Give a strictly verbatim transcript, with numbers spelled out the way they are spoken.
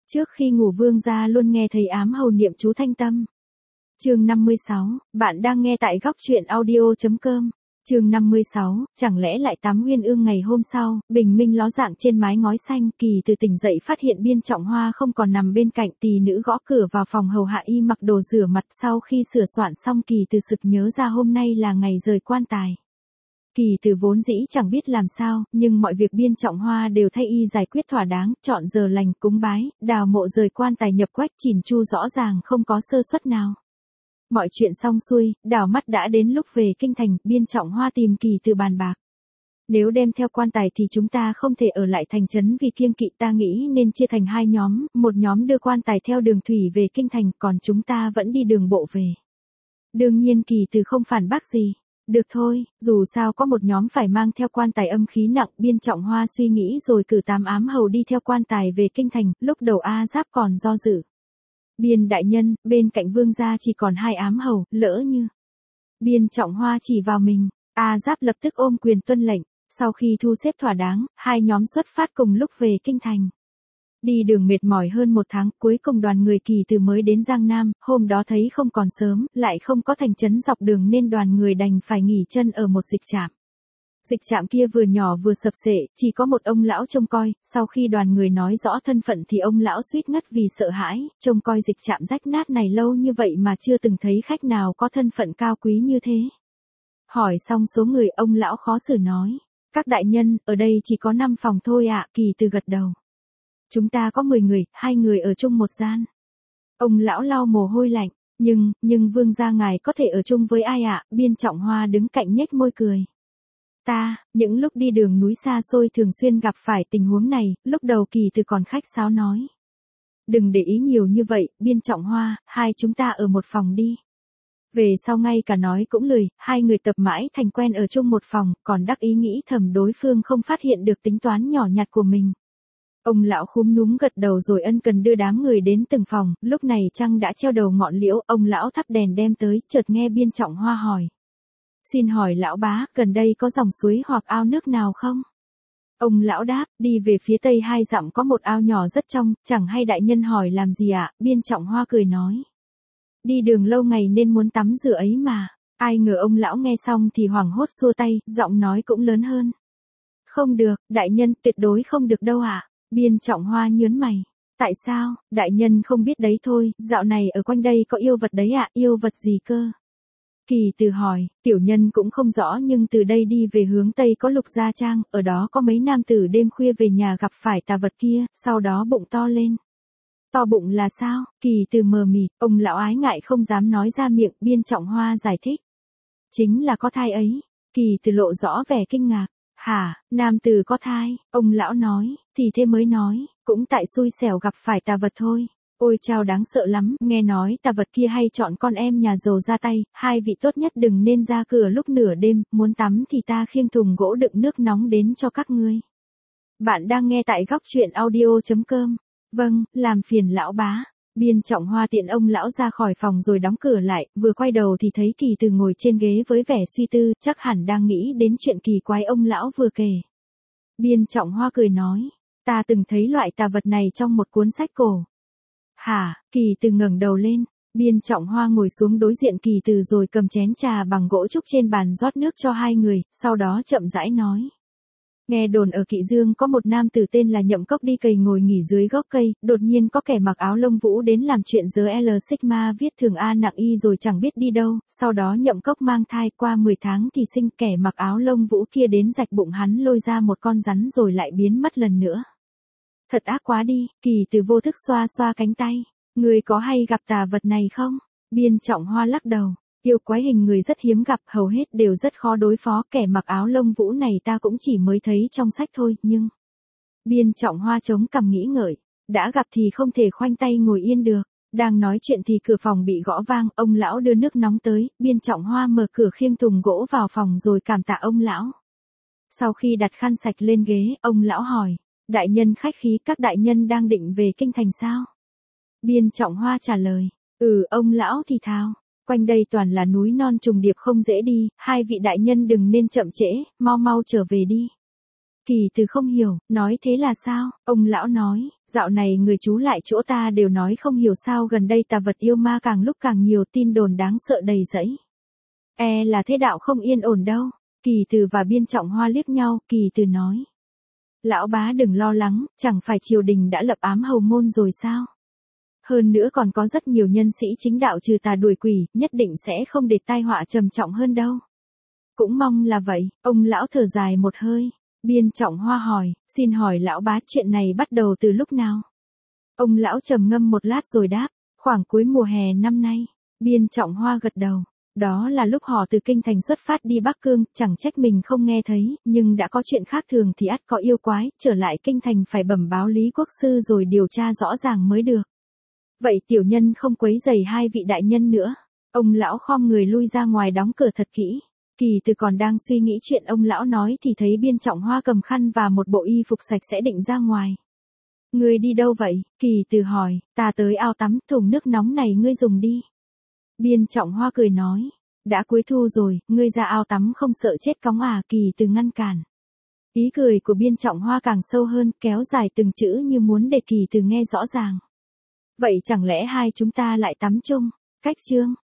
Trước khi ngủ vương gia luôn nghe thấy ám hầu niệm chú thanh tâm. Chương năm mươi sáu, bạn đang nghe tại góc truyện audio.com. Chương năm mươi sáu, chẳng lẽ lại tắm uyên ương ngày hôm sau, bình minh ló dạng trên mái ngói xanh, Kỳ từ tỉnh dậy phát hiện Biên Trọng Hoa không còn nằm bên cạnh, tỳ nữ gõ cửa vào phòng hầu hạ y mặc đồ rửa mặt, sau khi sửa soạn xong Kỳ từ sực nhớ ra hôm nay là ngày rời quan tài. Kỳ từ vốn dĩ chẳng biết làm sao, nhưng mọi việc Biên Trọng Hoa đều thay y giải quyết thỏa đáng, chọn giờ lành, cúng bái, đào mộ rời quan tài nhập quách chỉn chu rõ ràng không có sơ suất nào. Mọi chuyện xong xuôi, đảo mắt đã đến lúc về kinh thành, Biên Trọng Hoa tìm Kỳ từ bàn bạc. Nếu đem theo quan tài thì chúng ta không thể ở lại thành trấn vì kiêng kỵ, ta nghĩ nên chia thành hai nhóm, một nhóm đưa quan tài theo đường thủy về kinh thành, còn chúng ta vẫn đi đường bộ về. Đương nhiên Kỳ từ không phản bác gì. Được thôi, dù sao có một nhóm phải mang theo quan tài âm khí nặng, Biên Trọng Hoa suy nghĩ rồi cử tám ám hầu đi theo quan tài về kinh thành, lúc đầu A Giáp còn do dự. Biên đại nhân, bên cạnh vương gia chỉ còn hai ám hầu, lỡ như. Biên Trọng Hoa chỉ vào mình, A Giáp lập tức ôm quyền tuân lệnh, sau khi thu xếp thỏa đáng, hai nhóm xuất phát cùng lúc về kinh thành. Đi đường mệt mỏi hơn một tháng, cuối cùng đoàn người Kỳ từ mới đến Giang Nam, hôm đó thấy không còn sớm, lại không có thành trấn dọc đường nên đoàn người đành phải nghỉ chân ở một dịch trạm. Dịch trạm kia vừa nhỏ vừa sập sệ, chỉ có một ông lão trông coi, sau khi đoàn người nói rõ thân phận thì ông lão suýt ngất vì sợ hãi, trông coi dịch trạm rách nát này lâu như vậy mà chưa từng thấy khách nào có thân phận cao quý như thế. Hỏi xong số người, ông lão khó xử nói, các đại nhân, ở đây chỉ có năm phòng thôi ạ. Kỳ từ gật đầu. Chúng ta có mười người, hai người ở chung một gian. Ông lão lau mồ hôi lạnh, nhưng, nhưng vương gia ngài có thể ở chung với ai ạ? Biên Trọng Hoa đứng cạnh nhếch môi cười. Ta, những lúc đi đường núi xa xôi thường xuyên gặp phải tình huống này, lúc đầu Kỳ từ còn khách sáo nói. Đừng để ý nhiều như vậy, Biên Trọng Hoa, hai chúng ta ở một phòng đi. Về sau ngay cả nói cũng lười, hai người tập mãi thành quen ở chung một phòng, còn đắc ý nghĩ thầm đối phương không phát hiện được tính toán nhỏ nhặt của mình. Ông lão khúm núm gật đầu rồi ân cần đưa đám người đến từng phòng, lúc này trăng đã treo đầu ngọn liễu, ông lão thắp đèn đem tới, chợt nghe Biên Trọng Hoa hỏi. Xin hỏi lão bá, gần đây có dòng suối hoặc ao nước nào không? Ông lão đáp, đi về phía tây hai dặm có một ao nhỏ rất trong, chẳng hay đại nhân hỏi làm gì ạ? Biên Trọng Hoa cười nói. Đi đường lâu ngày nên muốn tắm rửa ấy mà. Ai ngờ ông lão nghe xong thì hoảng hốt xua tay, giọng nói cũng lớn hơn. Không được, đại nhân, tuyệt đối không được đâu ạ. Biên Trọng Hoa nhớn mày. Tại sao? Đại nhân không biết đấy thôi, dạo này ở quanh đây có yêu vật đấy ạ. Yêu vật gì cơ? Kỳ từ hỏi, tiểu nhân cũng không rõ nhưng từ đây đi về hướng Tây có Lục Gia Trang, ở đó có mấy nam tử đêm khuya về nhà gặp phải tà vật kia, sau đó bụng to lên. To bụng là sao? Kỳ từ mờ mịt, ông lão ái ngại không dám nói ra miệng, Biên Trọng Hoa giải thích. Chính là có thai ấy. Kỳ từ lộ rõ vẻ kinh ngạc. Hả, nam tử có thai, ông lão nói, thì thế mới nói, cũng tại xui xẻo gặp phải tà vật thôi. Ôi chao đáng sợ lắm, nghe nói tà vật kia hay chọn con em nhà giàu ra tay, hai vị tốt nhất đừng nên ra cửa lúc nửa đêm, muốn tắm thì ta khiêng thùng gỗ đựng nước nóng đến cho các ngươi. Bạn đang nghe tại góc truyện audio.com. Vâng, làm phiền lão bá. Biên Trọng Hoa tiện ông lão ra khỏi phòng rồi đóng cửa lại, vừa quay đầu thì thấy Kỳ từ ngồi trên ghế với vẻ suy tư, chắc hẳn đang nghĩ đến chuyện kỳ quái ông lão vừa kể. Biên Trọng Hoa cười nói, ta từng thấy loại tà vật này trong một cuốn sách cổ. Hả? Kỳ từ ngẩng đầu lên, Biên Trọng Hoa ngồi xuống đối diện Kỳ từ rồi cầm chén trà bằng gỗ trúc trên bàn rót nước cho hai người, sau đó chậm rãi nói. Nghe đồn ở Kỵ Dương có một nam tử tên là Nhậm Cốc đi cày ngồi nghỉ dưới gốc cây, đột nhiên có kẻ mặc áo lông vũ đến làm chuyện giới L Sigma viết thường A nặng Y rồi chẳng biết đi đâu, sau đó Nhậm Cốc mang thai qua mười tháng thì sinh, kẻ mặc áo lông vũ kia đến rạch bụng hắn lôi ra một con rắn rồi lại biến mất lần nữa. Thật ác quá đi. Kỳ từ vô thức xoa xoa cánh tay. Người có hay gặp tà vật này không? Biên Trọng Hoa lắc đầu. Yêu quái hình người rất hiếm gặp, hầu hết đều rất khó đối phó, kẻ mặc áo lông vũ này ta cũng chỉ mới thấy trong sách thôi, nhưng... Biên Trọng Hoa chống cằm nghĩ ngợi, đã gặp thì không thể khoanh tay ngồi yên được. Đang nói chuyện thì cửa phòng bị gõ vang, ông lão đưa nước nóng tới, Biên Trọng Hoa mở cửa khiêng thùng gỗ vào phòng rồi cảm tạ ông lão. Sau khi đặt khăn sạch lên ghế, ông lão hỏi, đại nhân khách khí, các đại nhân đang định về kinh thành sao? Biên Trọng Hoa trả lời, ừ, ông lão thì thào. Quanh đây toàn là núi non trùng điệp không dễ đi, hai vị đại nhân đừng nên chậm trễ, mau mau trở về đi. Kỳ Từ không hiểu, nói thế là sao? Ông lão nói, dạo này người chú lại chỗ ta đều nói không hiểu sao gần đây tà vật yêu ma càng lúc càng nhiều, tin đồn đáng sợ đầy rẫy. E là thế đạo không yên ổn đâu. Kỳ Từ và Biên Trọng Hoa liếc nhau, Kỳ Từ nói. Lão bá đừng lo lắng, chẳng phải triều đình đã lập ám hầu môn rồi sao? Hơn nữa còn có rất nhiều nhân sĩ chính đạo trừ tà đuổi quỷ, nhất định sẽ không để tai họa trầm trọng hơn đâu. Cũng mong là vậy, ông lão thở dài một hơi. Biên Trọng Hoa hỏi, xin hỏi lão bá chuyện này bắt đầu từ lúc nào? Ông lão trầm ngâm một lát rồi đáp, khoảng cuối mùa hè năm nay. Biên Trọng Hoa gật đầu. Đó là lúc họ từ kinh thành xuất phát đi Bắc Cương, chẳng trách mình không nghe thấy, nhưng đã có chuyện khác thường thì ắt có yêu quái, trở lại kinh thành phải bẩm báo Lý Quốc Sư rồi điều tra rõ ràng mới được. Vậy tiểu nhân không quấy rầy hai vị đại nhân nữa. Ông lão khom người lui ra ngoài đóng cửa thật kỹ. Kỳ Từ còn đang suy nghĩ chuyện ông lão nói thì thấy Biên Trọng Hoa cầm khăn và một bộ y phục sạch sẽ định ra ngoài. Ngươi đi đâu vậy? Kỳ Từ hỏi, ta tới ao tắm, thùng nước nóng này ngươi dùng đi. Biên Trọng Hoa cười nói, đã cuối thu rồi, ngươi ra ao tắm không sợ chết cóng à? Kỳ Từ ngăn cản. Ý cười của Biên Trọng Hoa càng sâu hơn, kéo dài từng chữ như muốn để Kỳ Từ nghe rõ ràng. Vậy chẳng lẽ hai chúng ta lại tắm chung? Cách chương